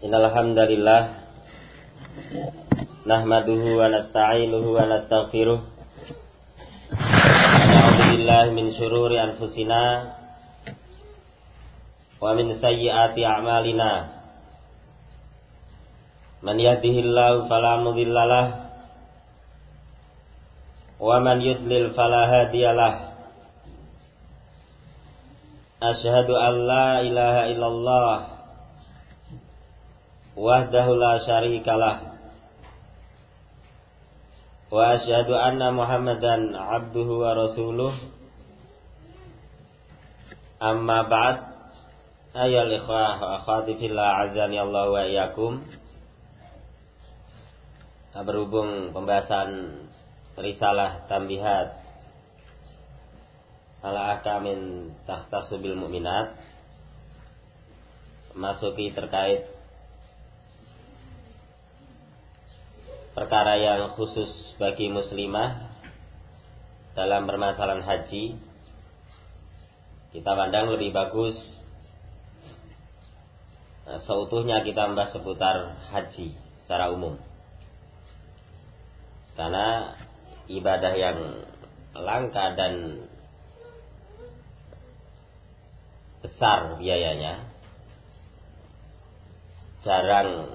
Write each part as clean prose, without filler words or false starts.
Innal hamdalillah nahmaduhu wa nasta'inuhu wa nastaghfiruh. Na'udzu billahi min syururi anfusina wa min sayyiati a'malina. Man yahdihillahu fala mudhillalah wa man yudlil fala hadiyalah. Asyhadu an la ilaha illallah wahdahu la syarikalah wa asyhadu anna Muhammadan abduhu wa rasuluh. Amma ba'd. Ayyuhal ikhwah wa akhwati fillah, azani Allah wa iyyakum. Berhubung pembahasan risalah tambihat ala ahkamin tahtasubil mu'minat, masuki terkait perkara yang khusus bagi muslimah dalam permasalahan haji. Kita pandang lebih bagus seutuhnya kita membahas seputar haji secara umum, karena ibadah yang langka dan besar biayanya, jarang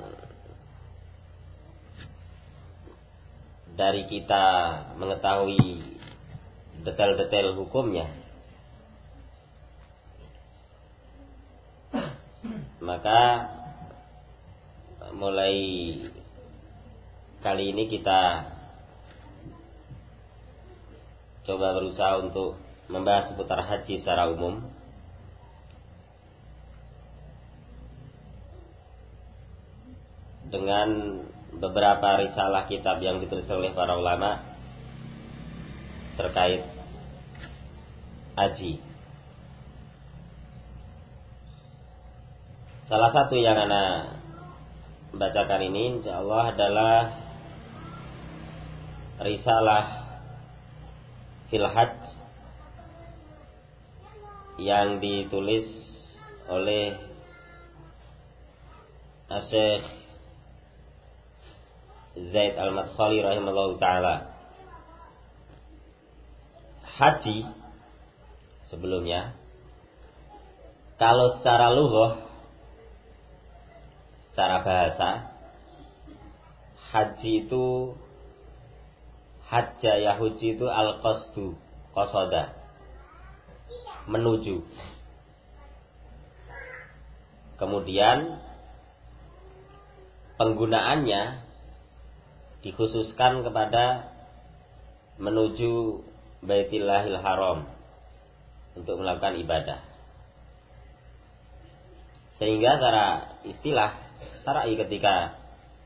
dari kita mengetahui detail-detail hukumnya. Maka mulai kali ini kita coba berusaha untuk membahas seputar haji secara umum. Dengan beberapa risalah kitab yang ditulis oleh para ulama terkait haji. Salah satu yang ana bacakan ini insyaallah adalah risalah fil hajj yang ditulis oleh Syekh Zaid Al-Madkhali rahimahullah ta'ala. Haji sebelumnya, kalau secara lughah, secara bahasa, haji itu hajja yahuji itu al-qasdu, qasada, menuju. Kemudian penggunaannya dikhususkan kepada menuju Baitillahil Haram untuk melakukan ibadah. Sehingga secara istilah syar'i ketika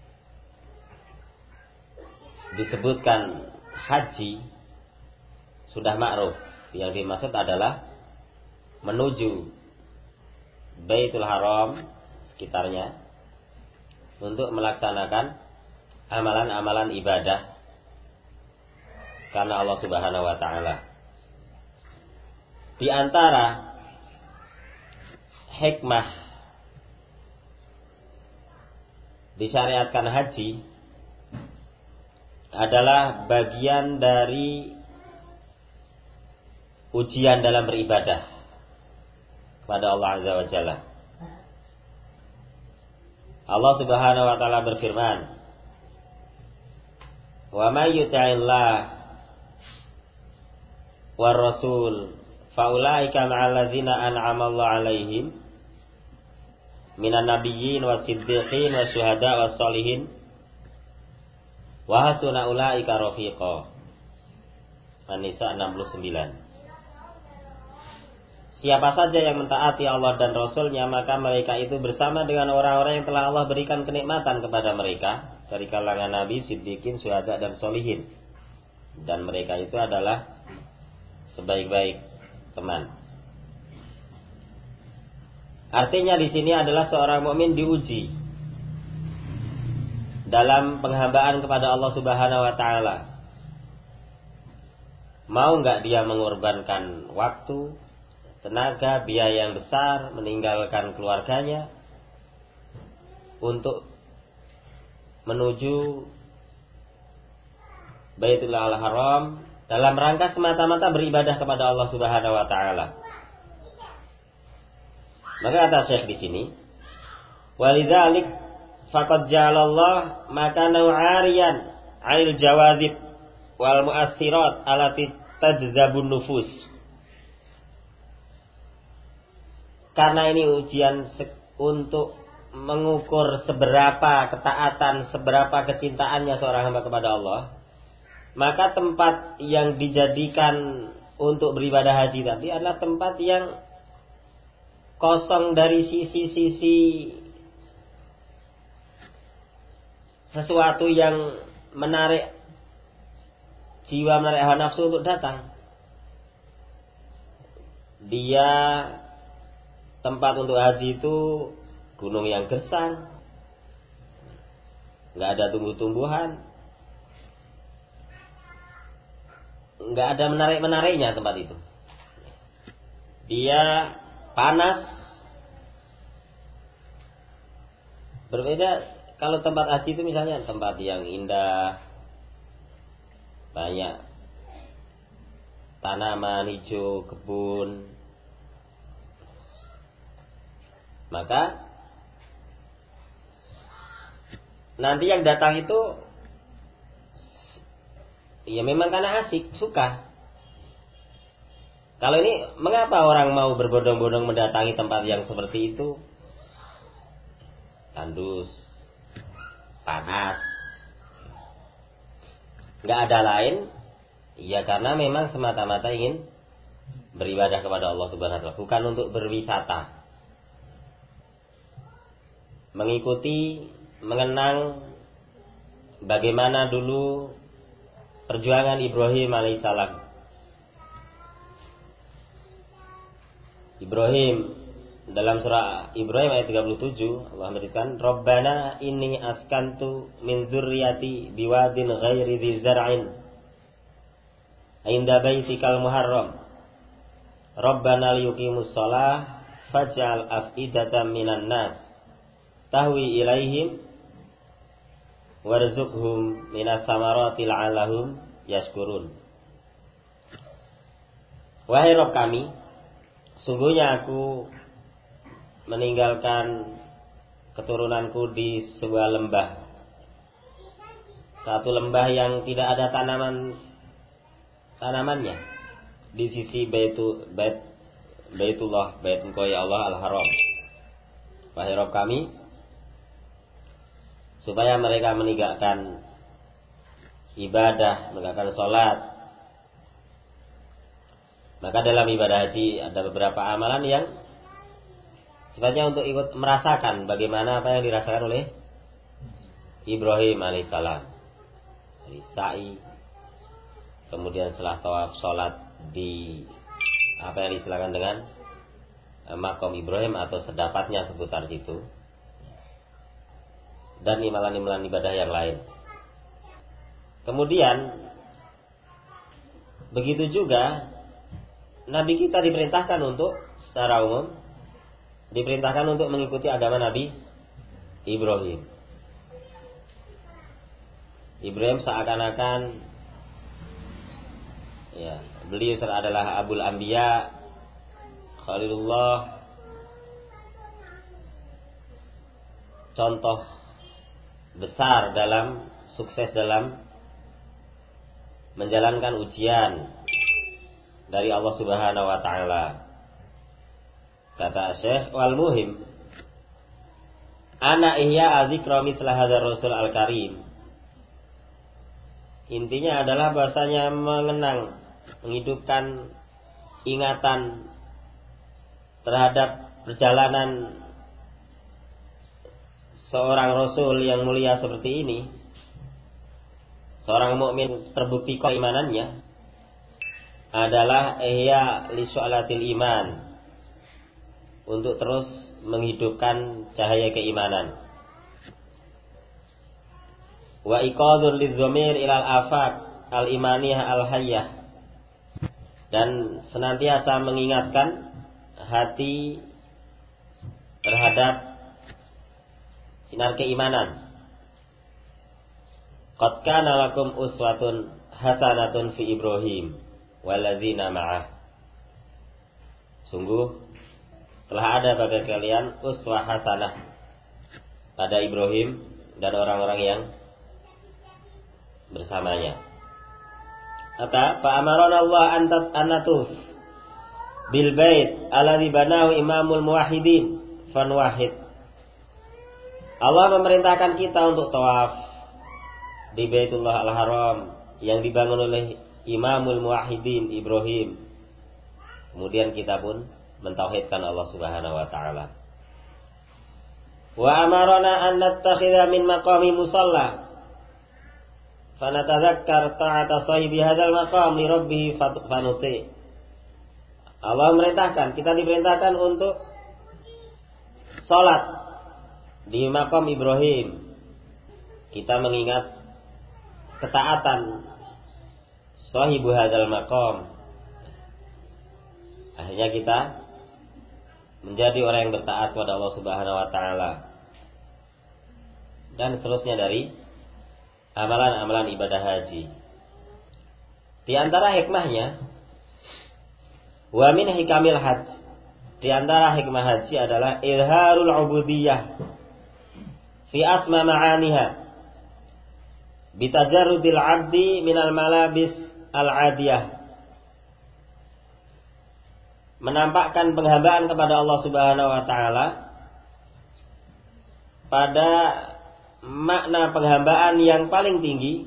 disebutkan haji sudah ma'ruf, yang dimaksud adalah menuju Baitul Haram sekitarnya untuk melaksanakan amalan-amalan ibadah karena Allah Subhanahu wa ta'ala. Di antara hikmah disyariatkan haji adalah bagian dari ujian dalam beribadah kepada Allah Azza wa Jalla. Allah Subhanahu wa ta'ala berfirman, wa may yuti'illah war rasul faulaika ma'al ladzina an'ama Allah 'alaihim minan nabiyyin was-siddiqin wasyuhada was-sholihin wa hasuna ulaika rafiqa. An-Nisa 69. Siapa saja yang mentaati Allah dan Rasulnya, maka mereka itu bersama dengan orang-orang yang telah Allah berikan kenikmatan kepada mereka dari kalangan nabi, siddiqin, syuhada dan sholihin, dan mereka itu adalah sebaik-baik teman. Artinya di sini adalah seorang mukmin diuji dalam penghambaan kepada Allah Subhanahu wa ta'ala. Mau enggak dia mengorbankan waktu, tenaga, biaya yang besar, meninggalkan keluarganya untuk menuju Baitul Haram dalam rangka semata-mata beribadah kepada Allah Subhanahu wa taala. Maka kata Syekh di sini, walidzalik faqad ja'alallah makana 'ariyan 'anil jawazib wal mu'assirat allati tajzabun nufus. Karena ini ujian untuk mengukur seberapa ketaatan, seberapa kecintaannya seorang hamba kepada Allah, maka tempat yang dijadikan untuk beribadah haji tadi adalah tempat yang kosong dari sisi-sisi sesuatu yang menarik jiwa, menarik hawa nafsu untuk datang. Dia tempat untuk haji itu gunung yang gersang, nggak ada tumbuh-tumbuhan, nggak ada menarik-menariknya tempat itu. Dia panas. Berbeda kalau tempat haji itu misalnya tempat yang indah, banyak tanaman hijau, kebun, maka nanti yang datang itu ya memang karena asik, suka. Kalau ini mengapa orang mau berbondong-bondong mendatangi tempat yang seperti itu? Tandus, panas, nggak ada lain, ya karena memang semata-mata ingin beribadah kepada Allah Subhanahu wa taala, bukan untuk berwisata. Mengikuti, mengenang bagaimana dulu perjuangan Ibrahim alaihissalam. Ibrahim dalam surah Ibrahim ayat 37 Allah memberikan Rabbana inni askantu min dzurriyyati biwadin ghairi dzi zar'in inda baitikal muharram Rabbana liyuqimus shalah faj'al af'idatan minan nas tahwi ilaihim warzuqhum minas samarati la'allahum yashkurun. Wahai Rabb kami, sungguhnya aku meninggalkan keturunanku di sebuah lembah, satu lembah yang tidak ada tanamannya di sisi Baitullah, Bait Engkau ya Allah Al-Haram. Wahai Rabb kami, supaya mereka menegakkan ibadah, menegakkan sholat. Maka dalam ibadah haji ada beberapa amalan yang sifatnya untuk ikut merasakan bagaimana apa yang dirasakan oleh Ibrahim alaihissalam. Dari sa'i, kemudian setelah tawaf sholat di apa yang disebutkan dengan makom Ibrahim atau sedapatnya seputar situ, dan imalan-imalan ibadah yang lain. Kemudian begitu juga Nabi kita diperintahkan untuk secara umum diperintahkan untuk mengikuti agama Nabi Ibrahim. Ibrahim seakan-akan ya, beliau adalah Abul Anbiya, Khalilullah, contoh besar dalam sukses dalam menjalankan ujian dari Allah Subhanahu wa taala. Kata Syekh wal muhim ana ihya adzikra mithla hadzal rasul al karim. Intinya adalah bahasanya mengenang, menghidupkan ingatan terhadap perjalanan seorang rasul yang mulia seperti ini, seorang mukmin terbukti keimanannya adalah ihya li syu'latil iman, untuk terus menghidupkan cahaya keimanan. Wa iqadun lidh-dhamir ilal afaq al-imaniyah al-hayyah, dan senantiasa mengingatkan hati terhadap sinar keimanan. Qad kana lakum uswatun hasanatun fi Ibrahim walladzina ma'ah. Sungguh telah ada pada kalian uswah hasanah pada Ibrahim dan orang-orang yang bersamanya. Apa? Fa amarana Allah an natuf bil bait alladzi banahu imamul muwahhidin fanwahid. Allah memerintahkan kita untuk tawaf di Baitullah Al-Haram yang dibangun oleh Imamul Muwahhidin Ibrahim. Kemudian kita pun mentauhidkan Allah Subhanahu wa taala. Wa amarna an nattakhidha min maqami musalla. Fanatadzakkar ta'ata sahibi hadzal maqam li rabbih fanuti. Allah memerintahkan, kita diperintahkan untuk salat di maqam Ibrahim. Kita mengingat ketaatan sahibu hadzal maqam. Akhirnya kita menjadi orang yang bertaat kepada Allah Subhanahu wa taala. Dan seterusnya dari amalan-amalan ibadah haji. Di antara hikmahnya, wa min hikamil hajj, di antara hikmah haji adalah izharul ubudiyah fi asma ma'aniha bitajarrudil abdi minal malabis al-adiyah. Menampakkan penghambaan kepada Allah Subhanahu wa taala pada makna penghambaan yang paling tinggi,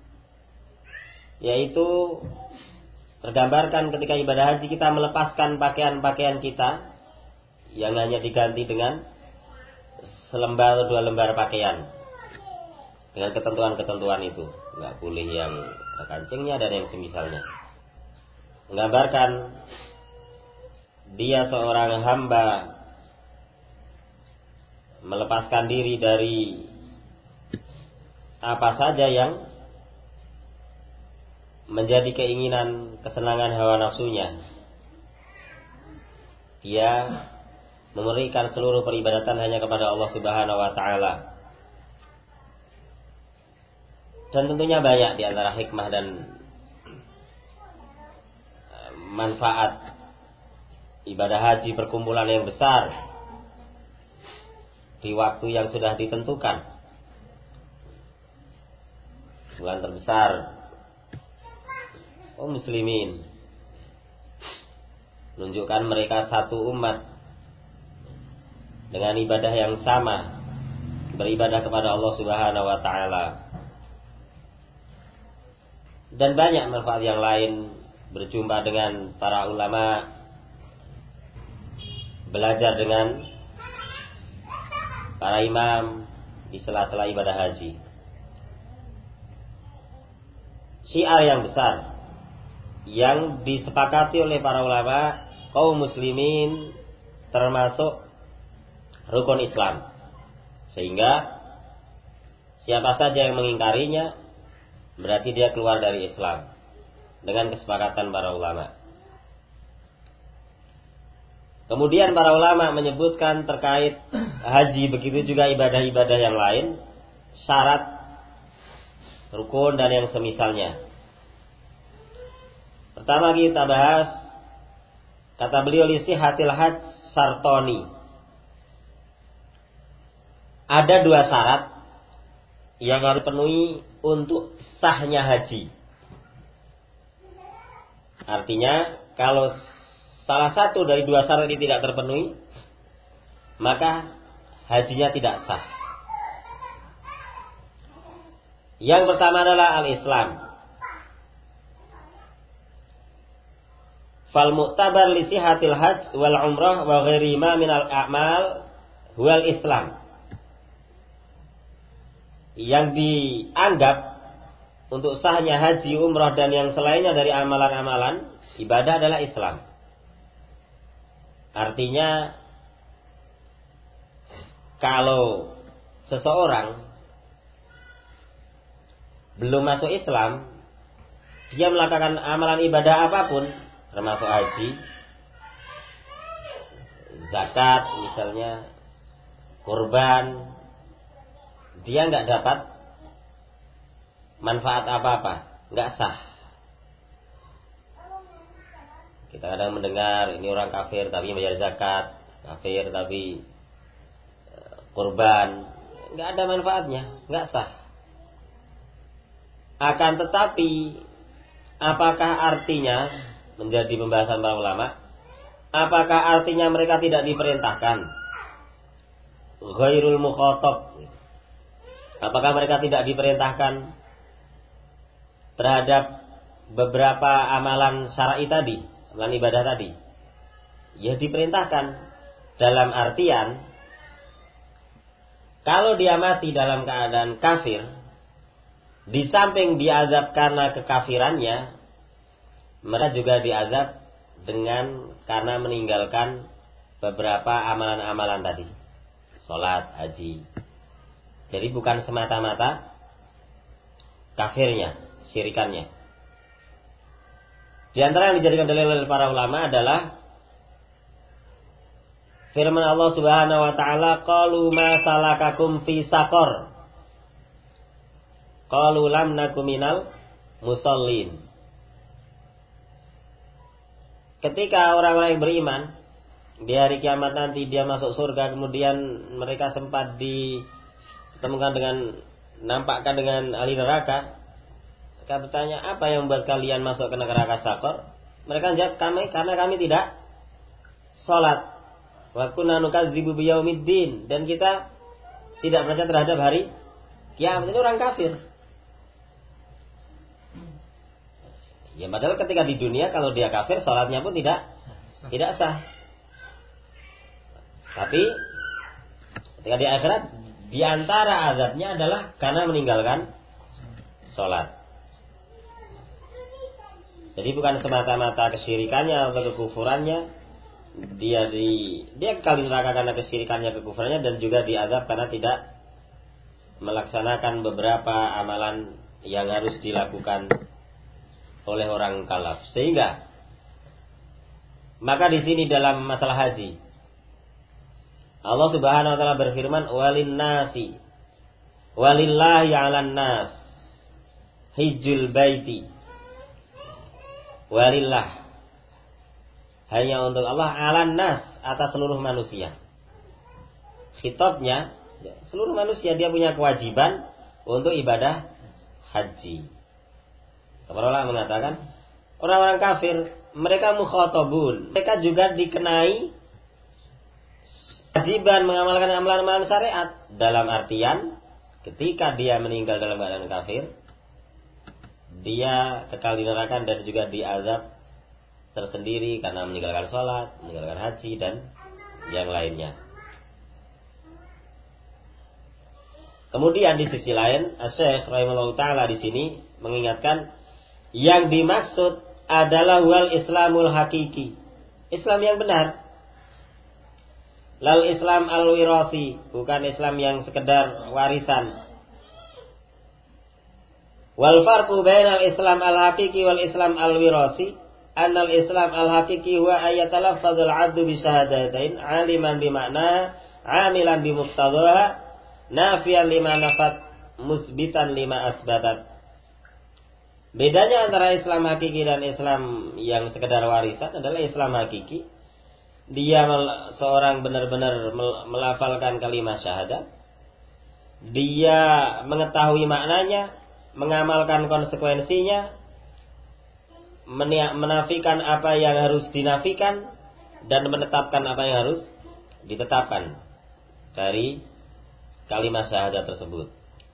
yaitu tergambarkan ketika ibadah haji kita melepaskan pakaian-pakaian kita yang hanya diganti dengan selembar atau 2 lembar pakaian dengan ketentuan-ketentuan itu, nggak boleh yang kancingnya dan yang semisalnya. Menggambarkan dia seorang hamba melepaskan diri dari apa saja yang menjadi keinginan, kesenangan hawa nafsunya. Dia memberikan seluruh peribadatan hanya kepada Allah Subhanahu wa taala. Dan tentunya banyak di antara hikmah dan manfaat ibadah haji, perkumpulan yang besar di waktu yang sudah ditentukan. Bulan terbesar kaum muslimin, menunjukkan mereka satu umat dengan ibadah yang sama, beribadah kepada Allah Subhanahu wa taala. Dan banyak manfaat yang lain, berjumpa dengan para ulama, belajar dengan para imam di sela-sela ibadah haji. Syiar yang besar yang disepakati oleh para ulama kaum muslimin termasuk rukun Islam, sehingga siapa saja yang mengingkarinya berarti dia keluar dari Islam dengan kesepakatan para ulama. Kemudian para ulama menyebutkan terkait haji, begitu juga ibadah-ibadah yang lain, syarat, rukun dan yang semisalnya. Pertama kita bahas, kata beliau, lisihatil hajj sartoni. Ada 2 syarat yang harus dipenuhi untuk sahnya haji. Artinya kalau salah satu dari 2 syarat ini tidak terpenuhi, maka hajinya tidak sah. Yang pertama adalah al-Islam. Fal mu'tabar li sihatil hajj wal umrah wa ghairi ma min al-a'mal huwal Islam. Yang dianggap untuk sahnya haji, umrah dan yang selainnya dari amalan-amalan ibadah adalah Islam. Artinya kalau seseorang belum masuk Islam, dia melakukan amalan ibadah apapun, termasuk haji, zakat misalnya, kurban, dia nggak dapat manfaat apa-apa, nggak sah. Kita kadang mendengar ini orang kafir tapi bayar zakat, kafir tapi kurban, nggak ada manfaatnya, nggak sah. Akan tetapi, apakah artinya, menjadi pembahasan para ulama, apakah artinya mereka tidak diperintahkan? Ghairul mukhatab. Apakah mereka tidak diperintahkan terhadap beberapa amalan syar'i tadi, amalan ibadah tadi? Ya diperintahkan, dalam artian kalau dia mati dalam keadaan kafir, di samping diazab karena kekafirannya, mereka juga diazab karena meninggalkan beberapa amalan-amalan tadi, sholat, haji. Jadi bukan semata-mata kafirnya, syirikannya. Di antara yang dijadikan dalil oleh para ulama adalah firman Allah Subhanahu wa taala, qalu ma salakakum fi saqar. Qalu lam nakum minal musallin. Ketika orang-orang yang beriman di hari kiamat nanti dia masuk surga, kemudian mereka sempat ditemukan nampakkan dengan ahli neraka. Mereka bertanya, apa yang membuat kalian masuk ke neraka Saqar? Mereka jawab, karena kami tidak sholat. Wa kunna nukadzibu biyaumiddin, dan kita tidak percaya terhadap hari kiamat. Ini orang kafir. Ya padahal ketika di dunia kalau dia kafir, sholatnya pun tidak sah. Tapi ketika di akhirat, di antara azabnya adalah karena meninggalkan sholat. Jadi bukan semata-mata kesyirikannya atau kekufurannya, dia kekal di neraka karena kesyirikannya, kekufurannya, dan juga diazab karena tidak melaksanakan beberapa amalan yang harus dilakukan oleh orang kalaf. Sehingga maka di sini dalam masalah haji, Allah Subhanahu wa taala berfirman, walillahi 'alan nas hijjul baiti. Walillah, hanya untuk Allah, 'alan nas, atas seluruh manusia. Khitabnya seluruh manusia, dia punya kewajiban untuk ibadah haji. Para ulama mengatakan orang-orang kafir mereka mukhatabun, mereka juga dikenai kewajiban mengamalkan amalan-amalan syariat, dalam artian ketika dia meninggal dalam keadaan kafir, dia kekal di neraka dan juga diazab tersendiri karena meninggalkan sholat, meninggalkan haji, dan yang lainnya. Kemudian di sisi lain, Syekh rahimahullah taala di sini mengingatkan yang dimaksud adalah wal Islamul hakiki, Islam yang benar. Lal Islam al-wirasi, bukan Islam yang sekedar warisan. Wal farqu bainal Islam al-hakiki wal Islam al-wirasi, annal Islam al-hakiki huwa ayatalaffazul 'abdu bi syahadatain 'aliman bi ma'na 'amilan bi muqtadaha nafiyan lima nafat musbitan lima asbatat. Bedanya antara Islam hakiki dan Islam yang sekedar warisan adalah Islam hakiki, dia seorang benar-benar melafalkan kalimat syahadat, dia mengetahui maknanya, mengamalkan konsekuensinya, menafikan apa yang harus dinafikan, dan menetapkan apa yang harus ditetapkan dari kalimat syahadat tersebut.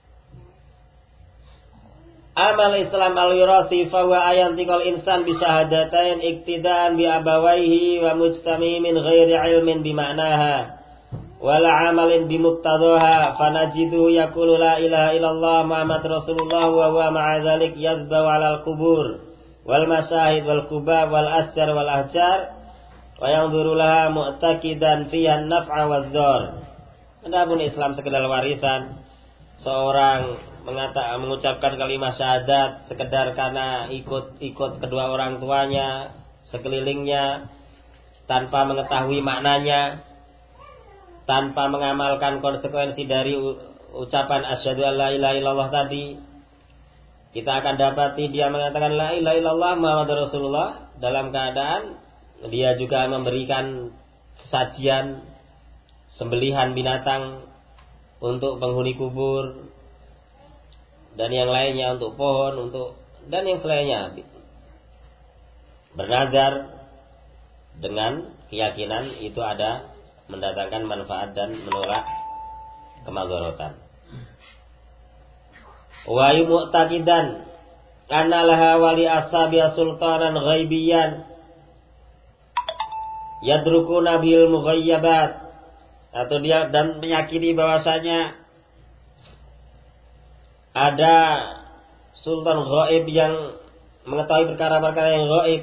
Amal Islam al-wirasi fahuwa ayantiqal insan bi syahadatain iktidaan bi abawaihi wa mujtami min ghairi ilmin bi ma'naha wala amalin bi muqtadaha fanajidu yaqulu la ilaha illallah Muhammad Rasulullah wa huwa ma'a dzalik yazbau 'alal qubur wal masyahid wal qubab wal asjar wal ahjar wa yanzuru laha mu'taqidan fiha an-naf'a wadh-dhar. Adapun Islam sekedar warisan, seorang mengucapkan kalimat syahadat sekedar karena ikut kedua orang tuanya, sekelilingnya, tanpa mengetahui maknanya, tanpa mengamalkan konsekuensi dari ucapan asyhadu alla ilaha illallah tadi, kita akan dapati dia mengatakan la ilaha illallah Muhammadur Rasulullah dalam keadaan dia juga memberikan sajian sembelihan binatang untuk penghuni kubur dan yang lainnya, untuk pohon, untuk dan yang selainnya. Bernazar dengan keyakinan itu ada mendatangkan manfaat dan menolak kemadharatan. Wa mu'taqidan anna laha wali ashabi sultanan ghaibiyan yadrukuna bil mughayyabat, atau dia dan meyakini bahwasanya ada sultan ghaib yang mengetahui perkara-perkara yang ghaib.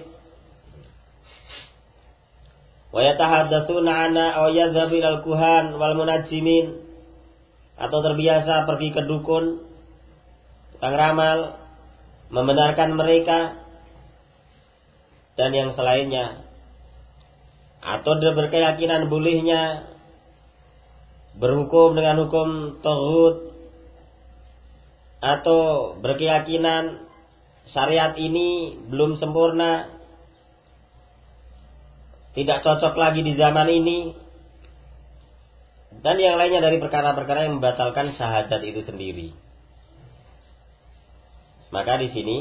Wa yatahaddatsuna ana aw yadhhabu ilal kuhan wal munajjimin, atau terbiasa pergi ke dukun, tukang ramal, membenarkan mereka dan yang selainnya, atau dia berkeyakinan bolehnya berhukum dengan hukum taghut, atau berkeyakinan syariat ini belum sempurna, tidak cocok lagi di zaman ini, dan yang lainnya dari perkara-perkara yang membatalkan syahadat itu sendiri. Maka di sini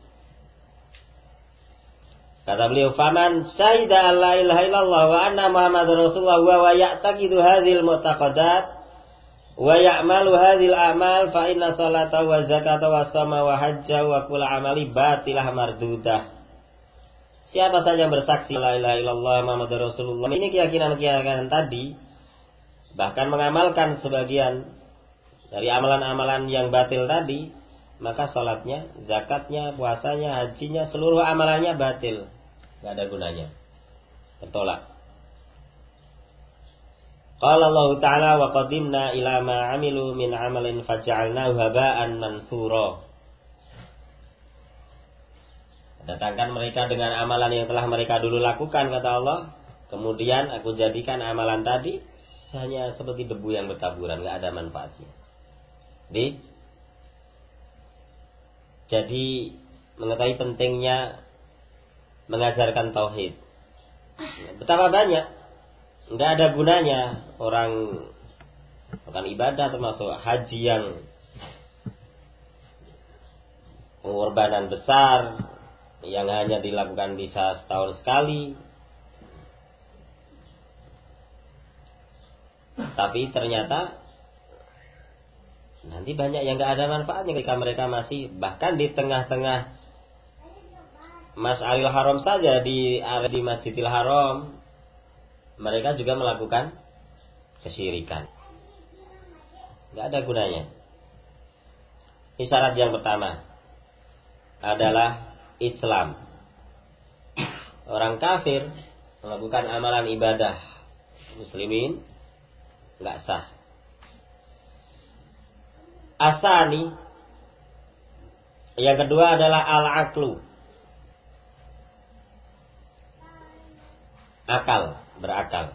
kata beliau, faman syahida alla ilaha illallah wa anna muhammadar rasulullah wa ya'taqidu hadhil mu'taqadat wa ya'malu hadhil a'mal fa inna salata wa zakata wa shoma wa hajja wa kull amali batilah mardudah. Siapa saja yang bersaksi la ilaha illallah Muhammadur Rasulullah, ini keyakinan-keyakinan tadi, bahkan mengamalkan sebagian dari amalan-amalan yang batil tadi, maka salatnya, zakatnya, puasanya, hajinya, seluruh amalannya batil, enggak ada gunanya, tertolak. Qala Allah Ta'ala wa qadimna ila ma 'amilu min 'amalin faj'alnahu haba'an mansura. Datangkan mereka dengan amalan yang telah mereka dulu lakukan, kata Allah, kemudian aku jadikan amalan tadi hanya seperti debu yang bertaburan, enggak ada manfaatnya. Jadi mengetahui pentingnya mengajarkan tauhid. Betapa banyak enggak ada gunanya orang melakukan ibadah, termasuk haji yang pengorbanan besar yang hanya dilakukan bisa setahun sekali, tapi ternyata nanti banyak yang gak ada manfaatnya ketika mereka masih bahkan di tengah-tengah Mas'alil Haram saja, di Masjidil Haram mereka juga melakukan kesyirikan. Gak ada gunanya. Isyarat yang pertama adalah Islam. Orang kafir melakukan amalan ibadah muslimin enggak sah. Asani, yang kedua adalah al-aqlu, akal, berakal.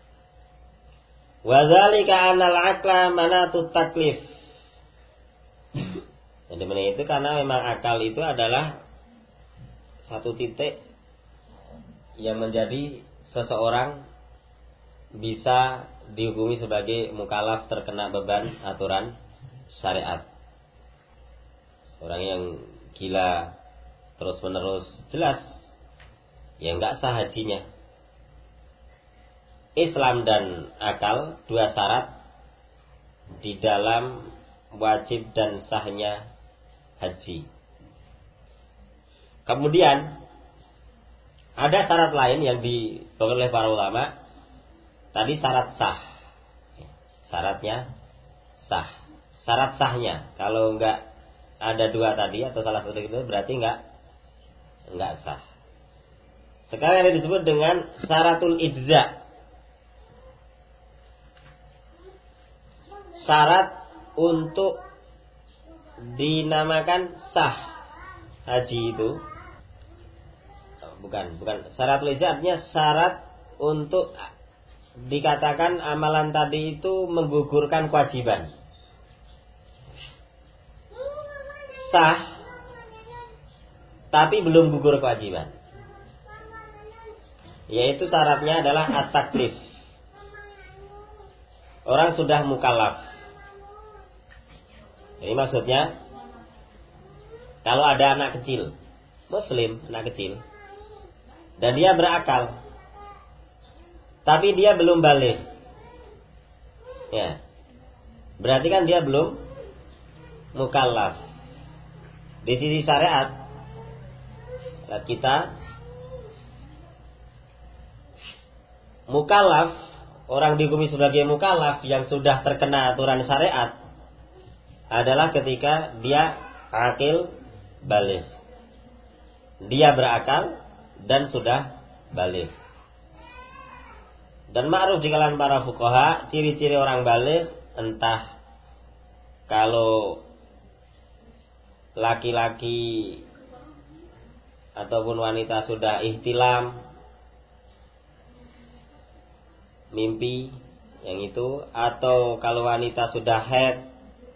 Wa dzalika anal aqla manatut taklif. Jadi itu karena memang akal itu adalah satu titik yang menjadi seseorang bisa dihukumi sebagai mukallaf, terkena beban aturan syariat. Orang yang gila terus menerus, jelas ya enggak sah hajinya. Islam dan akal, dua syarat di dalam wajib dan sahnya haji. Kemudian ada syarat lain yang diberikan oleh para ulama. Tadi syarat sah, syaratnya sah, syarat sahnya. Kalau enggak ada dua tadi atau salah satu itu berarti enggak sah. Sekarang yang disebut dengan syaratul ijza, syarat untuk dinamakan sah haji itu. Bukan syaratul ijza, artinya syarat untuk dikatakan amalan tadi itu menggugurkan kewajiban. sah, tapi belum gugur kewajiban. Yaitu syaratnya adalah at-taklif. Orang sudah mukallaf. Jadi maksudnya, kalau ada anak kecil, muslim, anak kecil, dan dia berakal, tapi dia belum baligh, ya, berarti kan dia belum mukallaf. Di sisi syariat kita, mukallaf, orang dihukumi sebagai mukallaf yang sudah terkena aturan syariat adalah ketika dia akil baligh. Dia berakal dan sudah baligh. Dan ma'ruf di kalangan para fuqaha, ciri-ciri orang baligh, entah kalau laki-laki ataupun wanita sudah ihtilam, mimpi yang itu, atau kalau wanita sudah haid,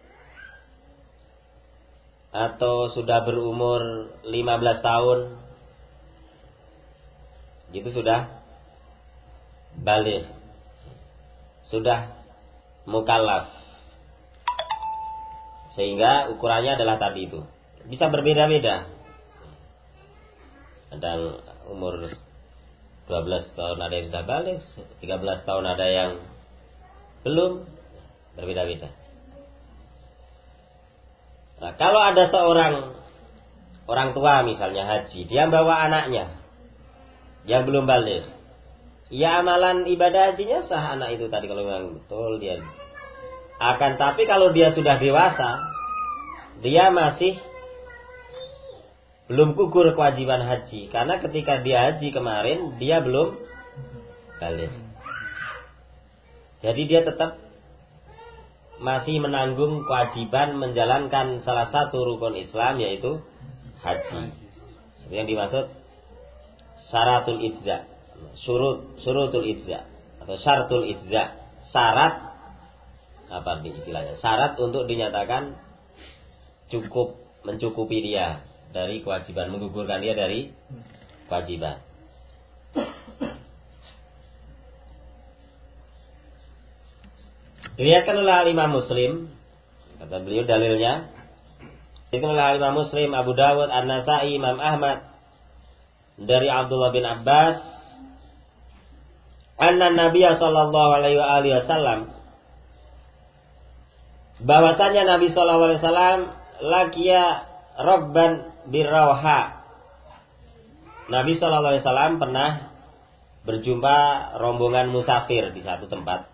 atau sudah berumur 15 tahun, itu sudah baligh, sudah mukallaf. Sehingga ukurannya adalah tadi itu. Bisa berbeda-beda. Ada umur 12 tahun ada yang sudah baligh, 13 tahun ada yang belum, berbeda-beda. Nah, kalau ada seorang orang tua misalnya haji, dia bawa anaknya yang belum baligh, ya amalan ibadah hajinya sah anak itu tadi kalau memang betul dia. Akan tapi kalau dia sudah dewasa, dia masih belum gugur kewajiban haji, karena ketika dia haji kemarin dia belum baligh. Jadi dia tetap masih menanggung kewajiban menjalankan salah satu rukun Islam, yaitu haji. Itu yang dimaksud syaratul ijza, syurutul ijza atau syaratul ijza, syarat apa istilahnya? Syarat untuk dinyatakan cukup, mencukupi dia dari kewajiban, menggugurkan dia dari kewajiban. Diriwayatkan oleh Imam Muslim, kata beliau dalilnya, diriwayatkan oleh Imam Muslim, Abu Dawud, An-Nasa'i, Imam Ahmad, dari Abdullah bin Abbas, anna Nabiya sallallahu alaihi wasallam, bahwasanya Nabi sallallahu alaihi wasallam laqiya Rabban birrawha. Nabi sallallahu alaihi wasallam pernah berjumpa rombongan musafir di satu tempat.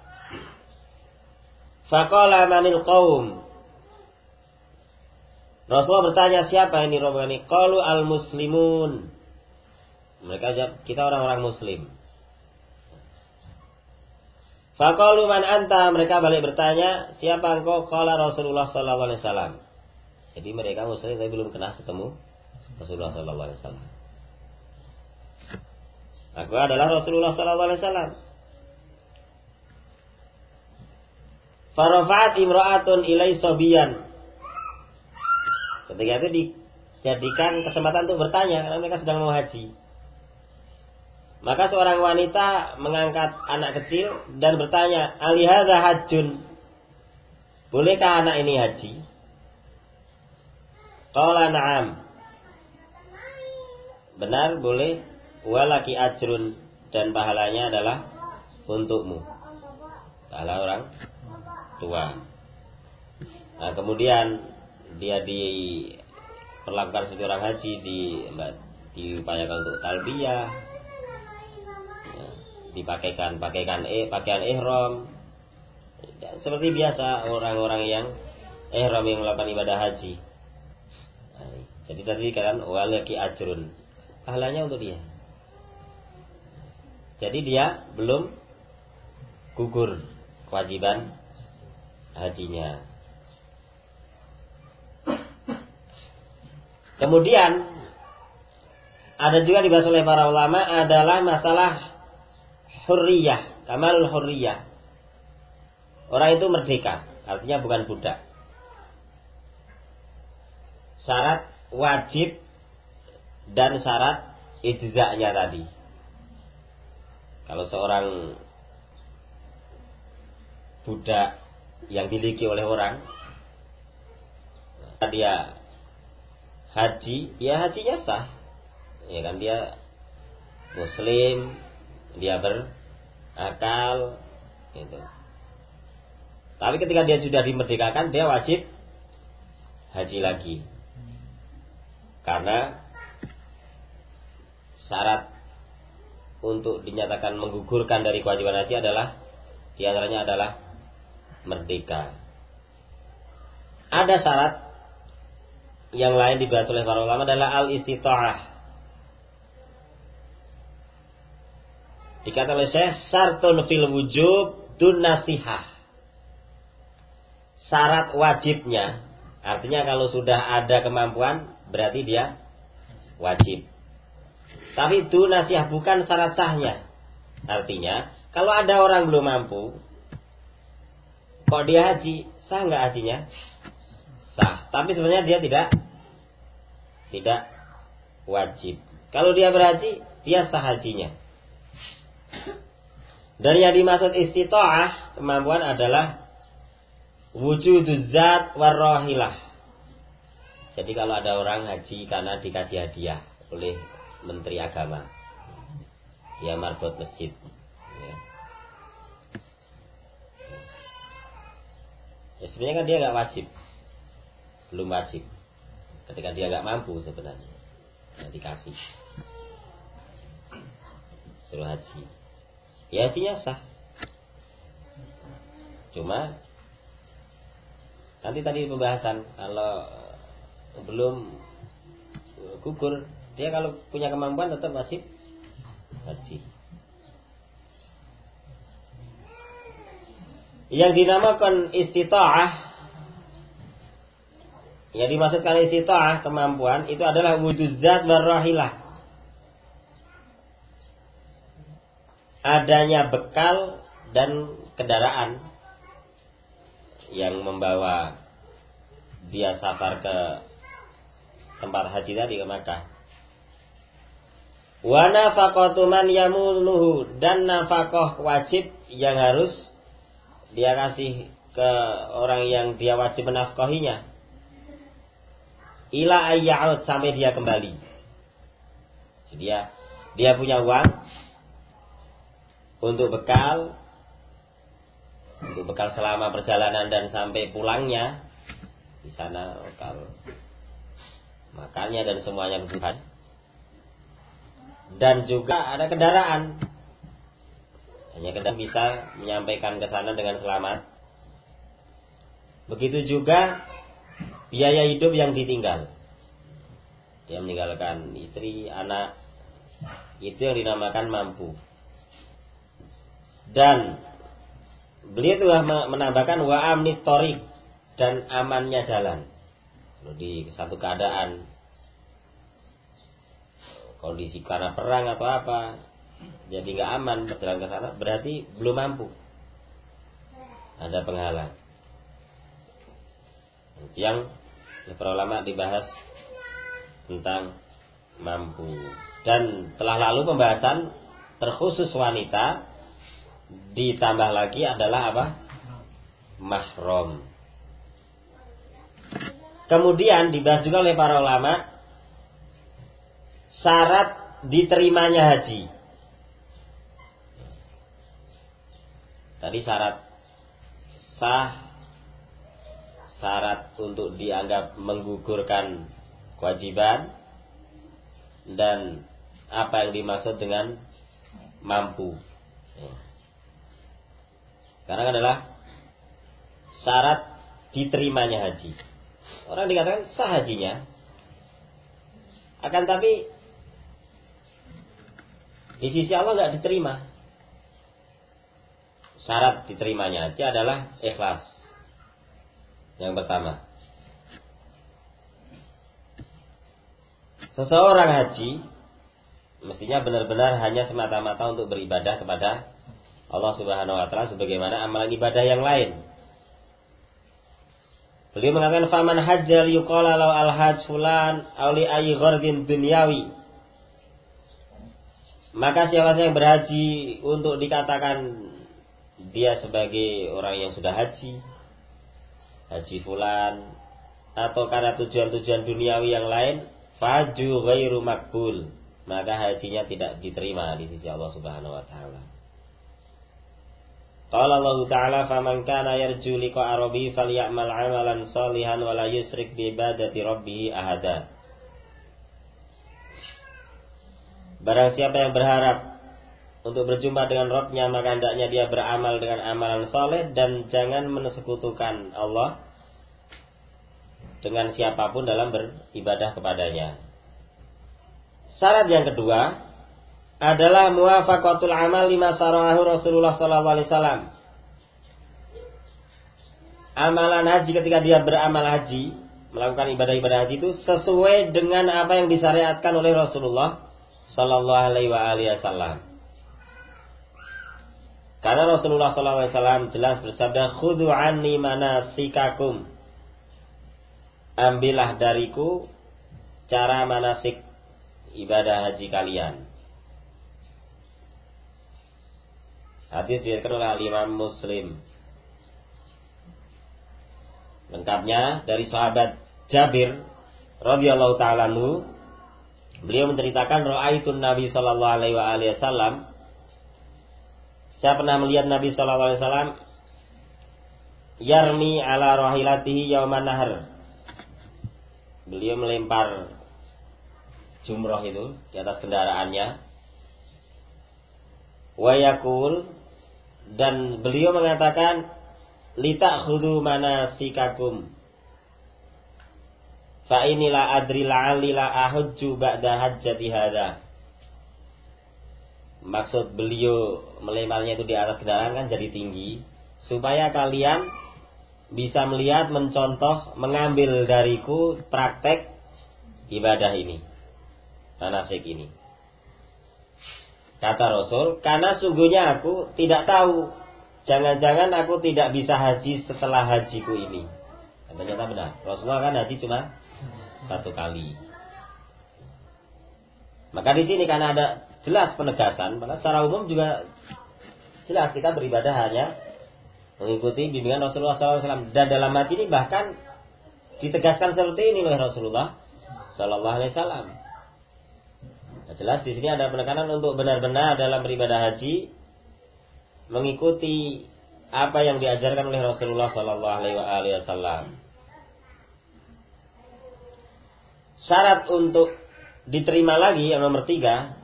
Faqala manil qaum. Rasulullah bertanya, siapa ini rombongan ini? Qalu al muslimun. Mereka jawab, kita orang-orang muslim. Faqalu man anta. Mereka balik bertanya, siapa engkau? Qala Rasulullah sallallahu alaihi wasallam. Jadi mereka muslim tapi belum pernah ketemu Rasulullah sallallahu alaihi wasallam. Aku adalah Rasulullah sallallahu alaihi wasallam. Farafa'at imra'atun ilai sobiyan. Ketika itu dijadikan kesempatan untuk bertanya, karena mereka sedang mau haji. Maka seorang wanita mengangkat anak kecil dan bertanya, alihadza hajjun, bolehkah anak ini haji? Qala na'am, benar boleh, walaki ajrun, dan pahalanya adalah untukmu, pahala orang tua. Nah, kemudian dia diperlakukan seperti orang haji, diupayakan untuk talbiyah, ya, dipakaikan pakaian ihram, dan seperti biasa orang-orang yang ihram yang melakukan ibadah haji. Nah, jadi tadi kan walaki ajrun, pahalanya untuk dia. Jadi dia belum gugur kewajiban hajinya. Kemudian ada juga dibahas oleh para ulama adalah masalah hurriyah, kamalul hurriyah. Orang itu merdeka, artinya bukan budak. syarat wajib dan syarat ijza'nya tadi. Kalau seorang budak yang dimiliki oleh orang, dia haji, ya hajinya sah. Ya kan, dia muslim, dia berakal gitu. Tapi ketika dia sudah dimerdekakan, dia wajib haji lagi. Karena syarat untuk dinyatakan menggugurkan dari kewajiban haji adalah, di antaranya adalah merdeka. Ada syarat yang lain dibahas oleh para ulama adalah al-istita'ah. Dikatakan oleh Syekh, syartun fil wujub dun nasihah. Syarat wajibnya, artinya kalau sudah ada kemampuan berarti dia wajib. Tapi dun nasihah, bukan syarat sahnya. Artinya kalau ada orang belum mampu, kok dia haji, sah nggak hajinya? Sah. Tapi sebenarnya dia tidak wajib. Kalau dia berhaji, dia sah hajinya. Dan yang dimaksud istita'ah, kemampuan, adalah wujuduz zat warrohilah. Jadi kalau ada orang haji karena dikasih hadiah oleh Menteri Agama, dia marbot masjid, ya. Ya sebenarnya kan dia nggak wajib, belum wajib. Ketika dia nggak mampu sebenarnya, ya dikasih, suruh haji, ya hajinya sah. Cuma nanti tadi pembahasan, kalau belum gugur, dia kalau punya kemampuan tetap wajib haji. Yang dinamakan istita'ah, yang dimaksudkan istita'ah, kemampuan, itu adalah wujud zat warrahilah. Adanya bekal dan kendaraan yang membawa dia safar ke tempat haji tadi, ke Makkah. Wa nafaqatu man yamuluhu, dan nafkah wajib yang harus dia kasih ke orang yang dia wajib menafkahinya, ila ayya'ud, sampai dia kembali. Jadi dia punya uang untuk bekal selama perjalanan dan sampai pulangnya di sana, bekal makannya dan semuanya kebutuhan. Dan juga ada kendaraan, hanya kendaraan bisa menyampaikan ke sana dengan selamat. Begitu juga biaya hidup yang ditinggal. Dia meninggalkan istri, anak, itu yang dinamakan mampu. Dan beliau telah menambahkan wa amnit thoriq, dan amannya jalan. Kalau di satu keadaan, kondisi karena perang atau apa, jadi nggak aman berjalan ke sana, berarti belum mampu, ada penghalang. Yang para ulama dibahas tentang mampu. Dan telah lalu pembahasan terkhusus wanita, ditambah lagi adalah apa? Mahram. Kemudian dibahas juga oleh para ulama syarat diterimanya haji. Tadi syarat sah, syarat untuk dianggap menggugurkan kewajiban, dan apa yang dimaksud dengan mampu. Sekarang adalah syarat diterimanya haji. Orang dikatakan sah hajinya, akan tapi di sisi Allah nggak diterima. Syarat diterimanya haji adalah ikhlas. Yang pertama, seseorang haji mestinya benar-benar hanya semata-mata untuk beribadah kepada Allah Subhanahu wa taala sebagaimana amalan ibadah yang lain. Beliau mengatakan faman hajjal yuqala law al-hajj fulan aw li ayyi ghardin dunyawi. Maka siapa yang berhaji untuk dikatakan dia sebagai orang yang sudah haji fulan, atau karena tujuan-tujuan duniawi yang lain, faju ghairu makbul, maka hajinya tidak diterima di sisi Allah Subhanahu wa taala. Qala Allah Ta'ala faman kana yarju liqa'a rabbih falyamal 'amalan shalihan wa la yusyrik bi ibadati rabbih ahada. Barang siapa yang berharap untuk berjumpa dengan Rabb-Nya, maka hendaknya dia beramal dengan amalan soleh dan jangan mensekutukan Allah dengan siapapun dalam beribadah kepadanya. Syarat yang kedua adalah muwafaqatul amal lima syara'ahu Rasulullah SAW. Amalan haji ketika dia beramal haji, melakukan ibadah-ibadah haji itu sesuai dengan apa yang disyariatkan oleh Rasulullah Sallallahu Alaihi Wasallam. Karena Rasulullah Sallallahu Alaihi Wasallam jelas bersabda, "Khudhu anni manasikakum." Ambillah dariku cara manasik ibadah haji kalian. Hadis diriwayatkan oleh Imam Muslim. Lengkapnya dari sahabat Jabir radhiyallahu taala anhu, beliau menceritakan ra'aitun Nabi sallallahu alaihi wasallam. Saya pernah melihat Nabi sallallahu alaihi wasallam yarmi ala rahilatihi yauman nahar. Beliau melempar jumrah itu di atas kendaraannya. Wa yaqul, dan beliau mengatakan litakhudhu manasikakum fa inilah adri la'alila ahujju ba'da hajjati hadza. Maksud beliau melemparnya itu di atas kendaraan kan jadi tinggi, supaya kalian bisa melihat, mencontoh, mengambil dariku praktek ibadah ini, manasik ini. Kata Rasul, karena sungguhnya aku tidak tahu, jangan-jangan aku tidak bisa haji setelah hajiku ini. Dan ternyata benar, Rasulullah kan haji cuma satu kali. Maka di sini karena ada jelas penegasan, maka secara umum juga jelas kita beribadah hanya mengikuti bimbingan Rasulullah SAW. Dan dalam hati ini bahkan ditegaskan seperti ini oleh Rasulullah SAW. Nah, jelas di sini ada penekanan untuk benar-benar dalam beribadah haji mengikuti apa yang diajarkan oleh Rasulullah SAW. Syarat untuk diterima lagi yang nomor 3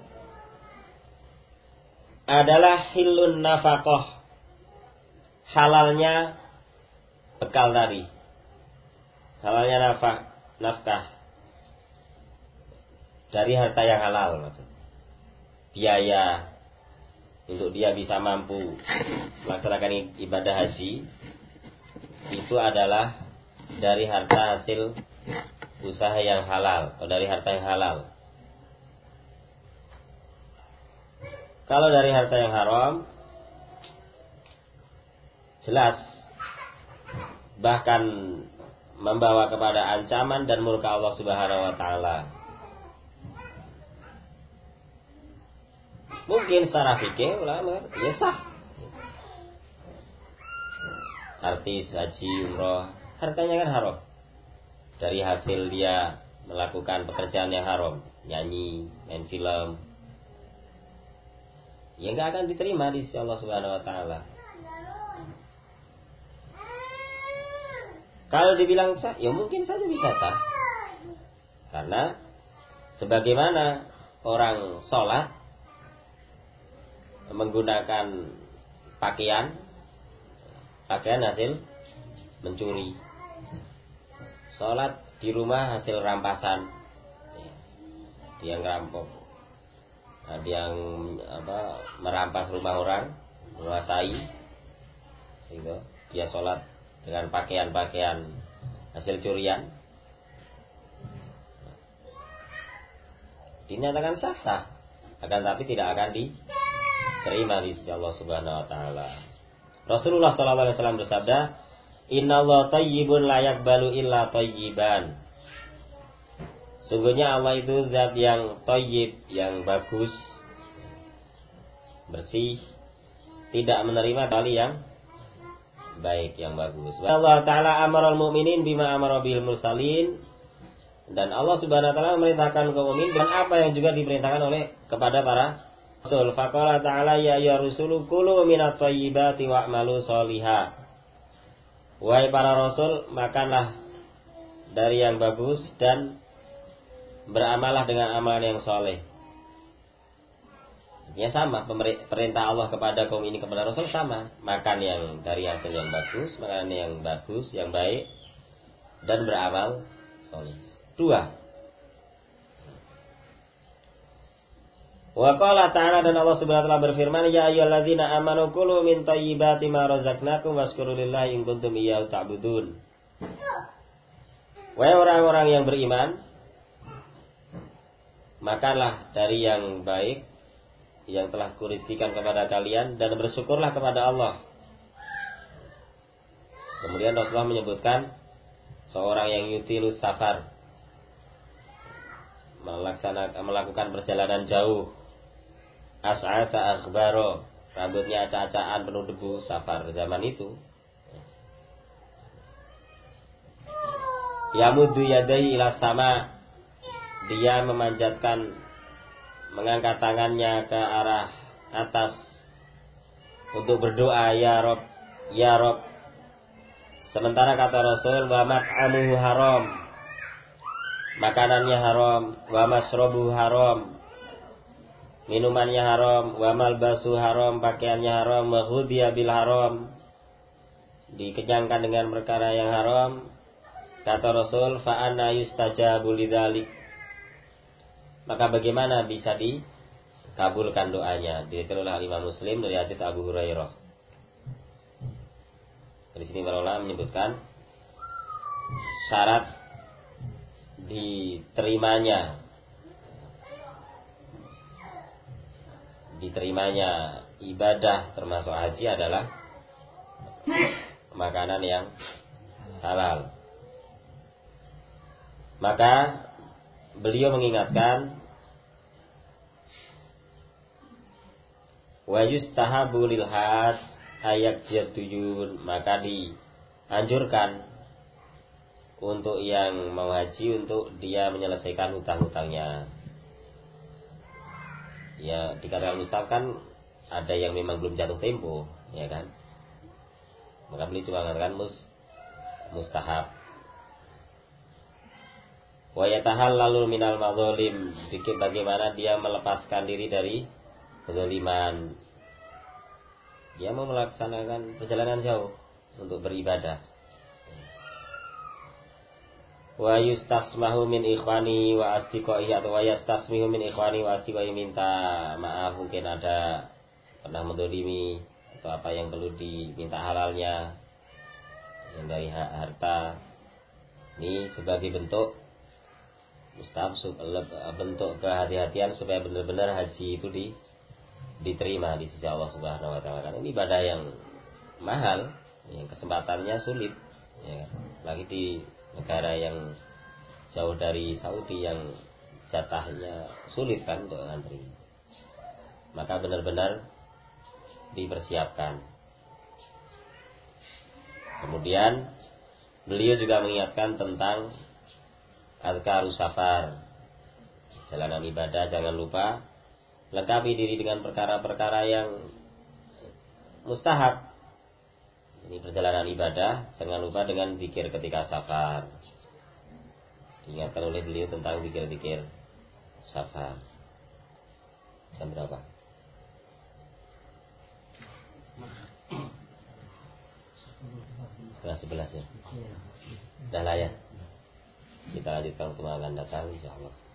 adalah hilun nafaqah, halalnya bekal tadi, halalnya nafkah dari harta yang halal, maksud biaya untuk dia bisa mampu melaksanakan ibadah haji itu adalah dari harta hasil usaha yang halal atau dari harta yang halal. Kalau dari harta yang haram, jelas bahkan membawa kepada ancaman dan murka Allah Subhanahu wa taala. Mungkin secara fikih ulama ya sah. Artis haji umroh hartanya kan haram. Dari hasil dia melakukan pekerjaan yang haram, nyanyi, main film, ya nggak akan diterima di sisi Allah Subhanahu wa taala. Kalau dibilang sah, ya mungkin saja bisa sah. Karena sebagaimana orang sholat menggunakan pakaian hasil mencuri, sholat di rumah hasil rampasan, dia ngerampok, dia merampas rumah orang, menguasai, gitu. Dia sholat dengan pakaian-pakaian hasil curian, dinyatakan sah, akan tapi tidak akan diterima di sisi Allah Subhanahu wa taala. Rasulullah SAW bersabda, Innallaha thayyibun la yaqbalu illa thayyiban. Sungguhnya Allah itu zat yang thayyib, yang bagus, bersih, tidak menerima kecuali yang baik, yang bagus. Allah Ta'ala amaral mu'minin bima amara bil mursalin. Dan Allah Subhanahu wa taala memerintahkan kaum mukmin dengan apa yang juga diperintahkan oleh kepada para rasul. Faqala ta'ala ya ayyuhar rusulu kulu minat thayyibati wa'malu sholiha. Wahai para rasul, makanlah dari yang bagus dan beramalah dengan amalan yang soleh. Ya sama, perintah Allah kepada kaum ini kepada Rasul sama. Makan yang dari hasil yang bagus, makanan yang bagus, yang baik, dan beramal soleh. 2. Wa qala ta'ala, dan Allah Subhanahu wa taala berfirman, ya ayyuhalladzina amanu kulu min thayyibati ma razaqnakum washkurulillahi in kuntum iyyahu ta'budun. Wahai orang-orang yang beriman, makanlah dari yang baik yang telah kurizkikan kepada kalian dan bersyukurlah kepada Allah. Kemudian Rasulullah menyebutkan seorang yang yutilus safar, melakukan perjalanan jauh, as'asa akhbaro, rambutnya acak-acakan penuh debu, safar zaman itu. Yamuddu yadai ila sama, dia mengangkat tangannya ke arah atas untuk berdoa, ya Rob, ya Rob. Sementara kata Rasul, wa mat'amuhu haram, makanannya haram, wa masrobuhu haram, minumannya haram, wa malbasu haram, pakaiannya haram, wa ghudhiya bil haram, dikenyangkan dengan perkara yang haram. Kata Rasul, fa anna yustajabu lidzalik, maka bagaimana bisa dikabulkan doanya? Diriwayatkan oleh Imam Muslim dari hadits Abu Hurairah. Di sini para ulama menyebutkan syarat diterimanya ibadah termasuk haji adalah makanan yang halal. Maka beliau mengingatkan, wa yustahabu lil hajj ayak jatuyun, maka dianjurkan untuk yang mau haji untuk dia menyelesaikan hutang-hutangnya. Ya, dikatakan mustahab kan ada yang memang belum jatuh tempo, ya kan? Maka beliau cuma mengatakan mustahab. Wa yatahallalu minal madzalim, dikit bagaimana dia melepaskan diri dari kezaliman. Dia mau melaksanakan perjalanan jauh untuk beribadah. Wa yustasmahu min ikhwani wa asdiqaihi, atau wa yastasmihu min ikhwani wa asdiqaihi, minta maaf mungkin ada pernah mendolimi atau apa yang perlu diminta halalnya yang dari harta. Ini sebagai bentuk mustahab, bentuk kehati-hatian supaya benar-benar haji itu diterima di sisi Allah Subhanahu wa taala. Karena ini ibadah yang mahal, yang kesempatannya sulit, ya. Lagi di negara yang jauh dari Saudi yang jatahnya sulit kan untuk antri. Maka benar-benar dipersiapkan. Kemudian beliau juga mengingatkan tentang azkarus safar, jalanan ibadah. Jangan lupa lengkapi diri dengan perkara-perkara yang mustahab. Ini perjalanan ibadah, jangan lupa dengan zikir ketika safar. Diingatkan oleh beliau tentang zikir-zikir safar. Jam berapa? Setengah 11 ya. Dah lah ya. Kita lanjutkan waktu akan datang insyaallah.